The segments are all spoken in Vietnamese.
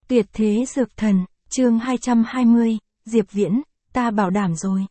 Tuyệt thế dược thần, chương 220, Diệp Viễn, ta bảo đảm rồi.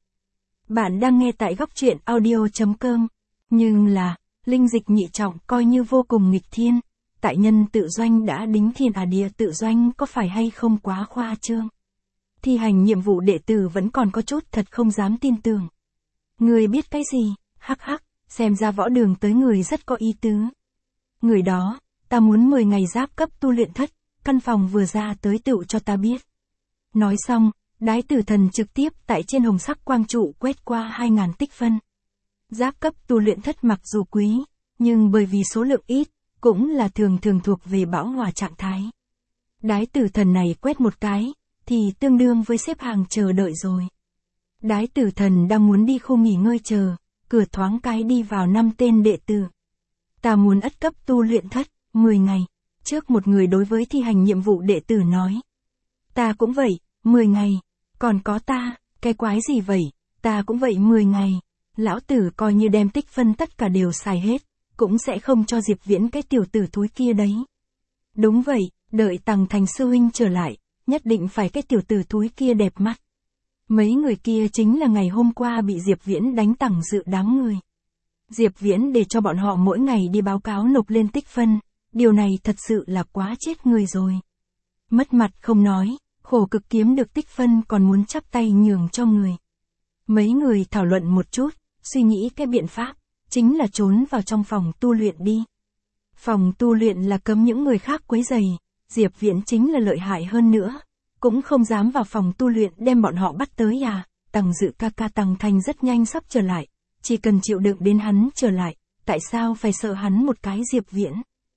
Bạn đang nghe tại góc truyện audio.com. Nhưng là, linh dịch nhị trọng coi như vô cùng nghịch thiên. Tại nhân tự doanh đã đính thiên địa tự doanh có phải hay không quá khoa trương. Thi hành nhiệm vụ đệ tử vẫn còn có chút thật không dám tin tưởng. Người biết cái gì, hắc hắc, xem ra võ đường tới người rất có ý tứ. Người đó, ta muốn 10 ngày giáp cấp tu luyện thất, căn phòng vừa ra tới tựu cho ta biết. Nói xong, Đái Tử Thần trực tiếp tại trên hồng sắc quang trụ quét qua 2000 tích phân. Giáp cấp tu luyện thất mặc dù quý, nhưng bởi vì số lượng ít, cũng là thường thuộc về bão hòa trạng thái. Đái Tử Thần này quét một cái, thì tương đương với xếp hàng chờ đợi rồi. Đái Tử Thần đang muốn đi khu nghỉ ngơi chờ, cửa thoáng cái đi vào 5 tên đệ tử. Ta muốn ất cấp tu luyện thất, 10 ngày. Trước một người đối với thi hành nhiệm vụ đệ tử nói. Ta cũng vậy, 10 ngày. Còn có ta, cái quái gì vậy, ta cũng vậy 10 ngày. Lão tử coi như đem tích phân tất cả đều xài hết, cũng sẽ không cho Diệp Viễn cái tiểu tử thúi kia đấy. Đúng vậy, đợi Tằng Thành sư huynh trở lại, nhất định phải cái tiểu tử thúi kia đẹp mắt. Mấy người kia chính là ngày hôm qua bị Diệp Viễn đánh Tằng Dự đám người. Diệp Viễn để cho bọn họ mỗi ngày đi báo cáo nộp lên tích phân, điều này thật sự là quá chết người rồi. Mất mặt không nói, khổ cực kiếm được tích phân còn muốn chắp tay nhường cho người. Mấy người thảo luận một chút, suy nghĩ cái biện pháp, chính là trốn vào trong phòng tu luyện đi. Phòng tu luyện là cấm những người khác quấy rầy, Diệp Viễn chính là lợi hại hơn nữa, cũng không dám vào phòng tu luyện đem bọn họ bắt tới à. Tằng Dự ca ca Tằng Thành rất nhanh sắp trở lại, chỉ cần chịu đựng đến hắn trở lại, tại sao phải sợ hắn một cái Diệp Viễn.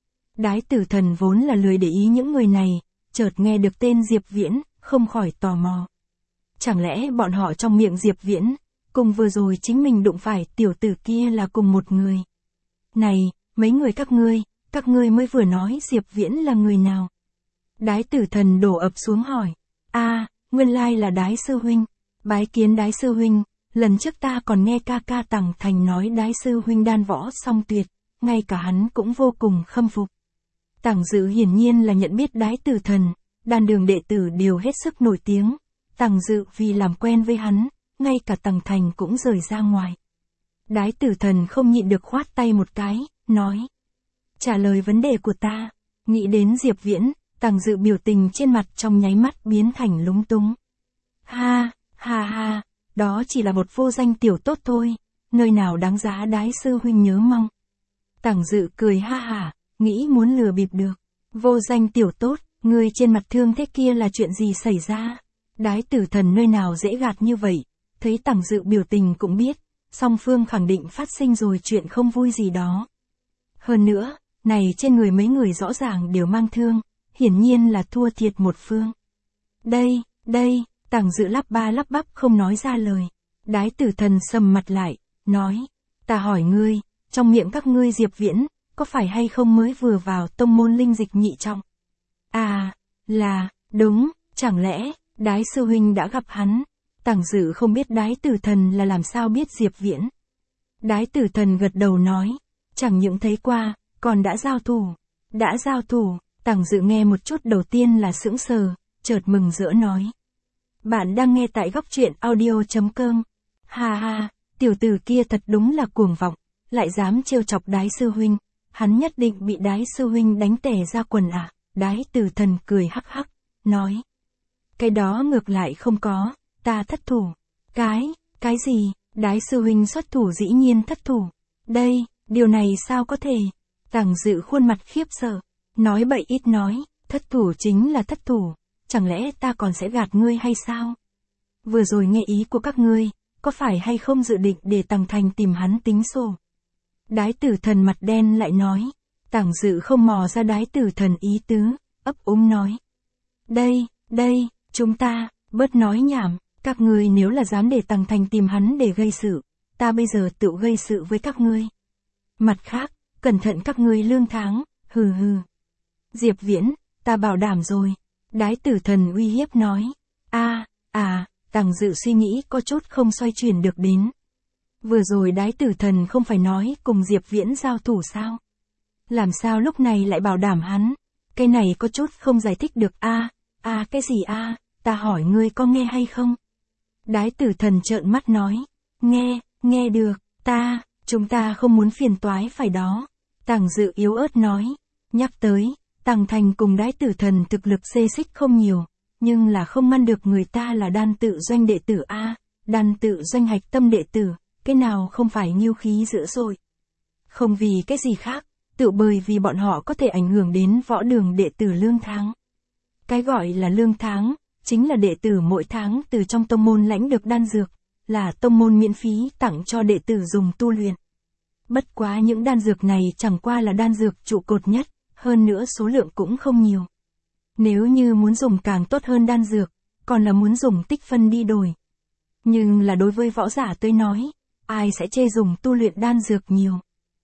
Đái Tử Thần vốn là lười để ý những người này, chợt nghe được tên Diệp Viễn, không khỏi tò mò. Chẳng lẽ bọn họ trong miệng Diệp Viễn, cùng vừa rồi chính mình đụng phải tiểu tử kia là cùng một người. Này, mấy người các ngươi mới vừa nói Diệp Viễn là người nào? Đái Tử Thần đổ ập xuống hỏi. Nguyên lai là Đái sư huynh, bái kiến Đái sư huynh, lần trước ta còn nghe ca ca Tằng Thành nói Đái sư huynh đan võ song tuyệt, ngay cả hắn cũng vô cùng khâm phục. Tằng Dự hiển nhiên là nhận biết Đái Tử Thần, đan đường đệ tử đều hết sức nổi tiếng. Tằng Dự vì làm quen với hắn, ngay cả Tằng Thành cũng rời ra ngoài. Đái Tử Thần không nhịn được khoát tay một cái, nói. Trả lời vấn đề của ta. Nghĩ đến Diệp Viễn, Tằng Dự biểu tình trên mặt trong nháy mắt biến thành lúng túng. Ha, đó chỉ là một vô danh tiểu tốt thôi, nơi nào đáng giá Đái sư huynh nhớ mong. Tằng Dự cười ha hả, nghĩ muốn lừa bịp được. Vô danh tiểu tốt, người trên mặt thương thế kia là chuyện gì xảy ra? Đái Tử Thần nơi nào dễ gạt như vậy, thấy Tằng Dự biểu tình cũng biết, song phương khẳng định phát sinh rồi chuyện không vui gì đó. Hơn nữa, này trên người mấy người rõ ràng đều mang thương, hiển nhiên là thua thiệt một phương. Đây, Tằng Dự lắp ba lắp bắp không nói ra lời. Đái Tử Thần sầm mặt lại, nói, ta hỏi ngươi, trong miệng các ngươi Diệp Viễn, có phải hay không mới vừa vào tông môn linh dịch nhị trọng? Đúng, chẳng lẽ, Đái sư huynh đã gặp hắn? Tằng Dự không biết Đái Tử Thần là làm sao biết Diệp Viễn. Đái Tử Thần gật đầu nói, chẳng những thấy qua, còn đã giao thủ. Tằng Dự nghe một chút đầu tiên là sững sờ, chợt mừng rỡ nói. Bạn đang nghe tại góc truyện audio.com. Ha, tiểu tử kia thật đúng là cuồng vọng, lại dám trêu chọc Đái sư huynh, hắn nhất định bị Đái sư huynh đánh tè ra quần à. Đái Tử Thần cười hắc hắc, nói. Cái đó ngược lại không có, ta thất thủ. Cái gì? Đái sư huynh xuất thủ dĩ nhiên thất thủ. Đây, điều này sao có thể? Tằng Dự khuôn mặt khiếp sợ, nói bậy ít nói, thất thủ chính là thất thủ, chẳng lẽ ta còn sẽ gạt ngươi hay sao? Vừa rồi nghe ý của các ngươi, có phải hay không dự định để Tằng Thành tìm hắn tính sổ? Đái Tử Thần mặt đen lại nói. Tằng Dự không mò ra Đái Tử Thần ý tứ, ấp úng nói. Đây, chúng ta, bớt nói nhảm, các ngươi nếu là dám để Tằng Thành tìm hắn để gây sự, ta bây giờ tự gây sự với các ngươi. Mặt khác, cẩn thận các ngươi lương tháng, hừ. Diệp Viễn, ta bảo đảm rồi. Đái Tử Thần uy hiếp nói. Tằng Dự suy nghĩ có chút không xoay chuyển được đến. Vừa rồi Đái Tử Thần không phải nói cùng Diệp Viễn giao thủ sao? Làm sao lúc này lại bảo đảm hắn? Cái này có chút không giải thích được À cái gì a? Ta hỏi ngươi có nghe hay không? Đái tử thần trợn mắt nói. Nghe được, chúng ta không muốn phiền toái phải đó. Tằng Dự yếu ớt nói. Nhắc tới, Tằng Thành cùng đái tử thần thực lực xê xích không nhiều, nhưng là không ngăn được người ta là đan tự doanh đệ tử a, đan tự doanh hạch tâm đệ tử, cái nào không phải nhiêu khí dữ rồi. Không vì cái gì khác, tự bởi vì bọn họ có thể ảnh hưởng đến võ đường đệ tử lương tháng. Cái gọi là lương tháng, chính là đệ tử mỗi tháng từ trong tông môn lãnh được đan dược, là tông môn miễn phí tặng cho đệ tử dùng tu luyện. Bất quá những đan dược này chẳng qua là đan dược trụ cột nhất, hơn nữa số lượng cũng không nhiều. Nếu như muốn dùng càng tốt hơn đan dược, còn là muốn dùng tích phân đi đổi. Nhưng là đối với võ giả tôi nói, ai sẽ chê dùng tu luyện đan dược nhiều.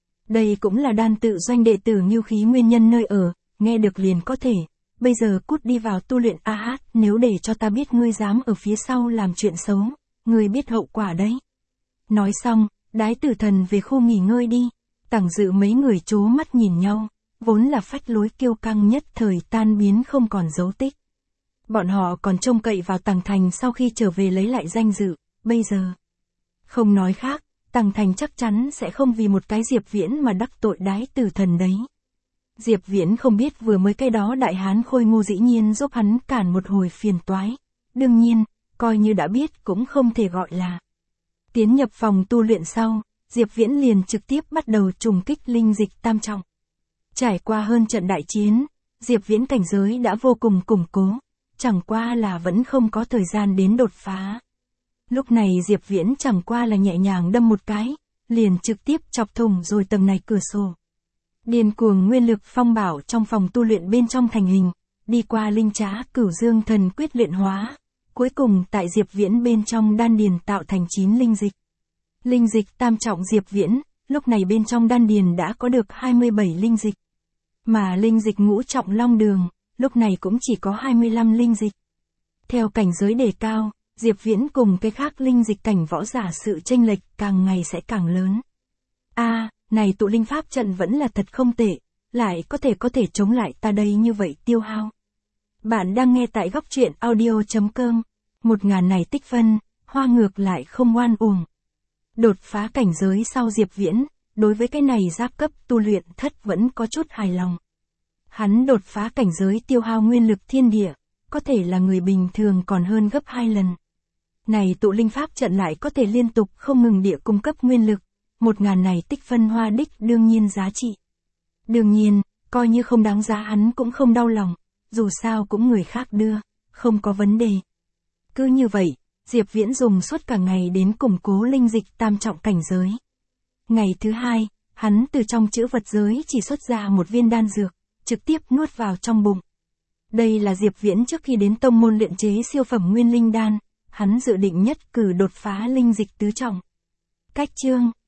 Đây cũng là đan tự doanh đệ tử Ngưu Khí nguyên nhân nơi ở, nghe được liền có thể. Bây giờ cút đi vào tu luyện a hát, nếu để cho ta biết ngươi dám ở phía sau làm chuyện xấu, ngươi biết hậu quả đấy. Nói xong, đái tử thần về khu nghỉ ngơi đi. Tằng Dự mấy người trố mắt nhìn nhau, vốn là phách lối kiêu căng nhất thời tan biến không còn dấu tích. Bọn họ còn trông cậy vào Tằng Thành sau khi trở về lấy lại danh dự, bây giờ. Không nói khác, Tằng Thành chắc chắn sẽ không vì một cái Diệp Viễn mà đắc tội đái tử thần đấy. Diệp Viễn không biết vừa mới cái đó đại hán khôi ngô dĩ nhiên giúp hắn cản một hồi phiền toái. Đương nhiên, coi như đã biết cũng không thể gọi là. Tiến nhập phòng tu luyện sau, Diệp Viễn liền trực tiếp bắt đầu trùng kích linh dịch tam trọng. Trải qua hơn trận đại chiến, Diệp Viễn cảnh giới đã vô cùng củng cố, chẳng qua là vẫn không có thời gian đến đột phá. Lúc này Diệp Viễn chẳng qua là nhẹ nhàng đâm một cái, liền trực tiếp chọc thủng rồi tầng này cửa sổ. Điên cuồng nguyên lực phong bảo trong phòng tu luyện bên trong thành hình, đi qua linh trá Cửu Dương Thần Quyết luyện hóa, cuối cùng tại Diệp Viễn bên trong đan điền tạo thành 9 linh dịch. Linh dịch tam trọng Diệp Viễn, lúc này bên trong đan điền đã có được 27 linh dịch. Mà linh dịch ngũ trọng Long Đường, lúc này cũng chỉ có 25 linh dịch. Theo cảnh giới đề cao, Diệp Viễn cùng cái khác linh dịch cảnh võ giả sự chênh lệch càng ngày sẽ càng lớn. Này tụ linh pháp trận vẫn là thật không tệ, lại có thể chống lại ta đây như vậy tiêu hao. Bạn đang nghe tại góc truyện audio.com, 1000 này tích phân, hoa ngược lại không oan uổng. Đột phá cảnh giới sau Diệp Viễn, đối với cái này giáp cấp tu luyện thất vẫn có chút hài lòng. Hắn đột phá cảnh giới tiêu hao nguyên lực thiên địa, có thể là người bình thường còn hơn gấp 2 lần. Này tụ linh pháp trận lại có thể liên tục không ngừng địa cung cấp nguyên lực, 1000 này tích phân hoa đích đương nhiên giá trị. Đương nhiên, coi như không đáng giá hắn cũng không đau lòng, dù sao cũng người khác đưa, không có vấn đề. Cứ như vậy, Diệp Viễn dùng suốt cả ngày đến củng cố linh dịch tam trọng cảnh giới. Ngày thứ hai, hắn từ trong trữ vật giới chỉ xuất ra một viên đan dược, trực tiếp nuốt vào trong bụng. Đây là Diệp Viễn trước khi đến tông môn luyện chế siêu phẩm nguyên linh đan, hắn dự định nhất cử đột phá linh dịch tứ trọng. Cách chương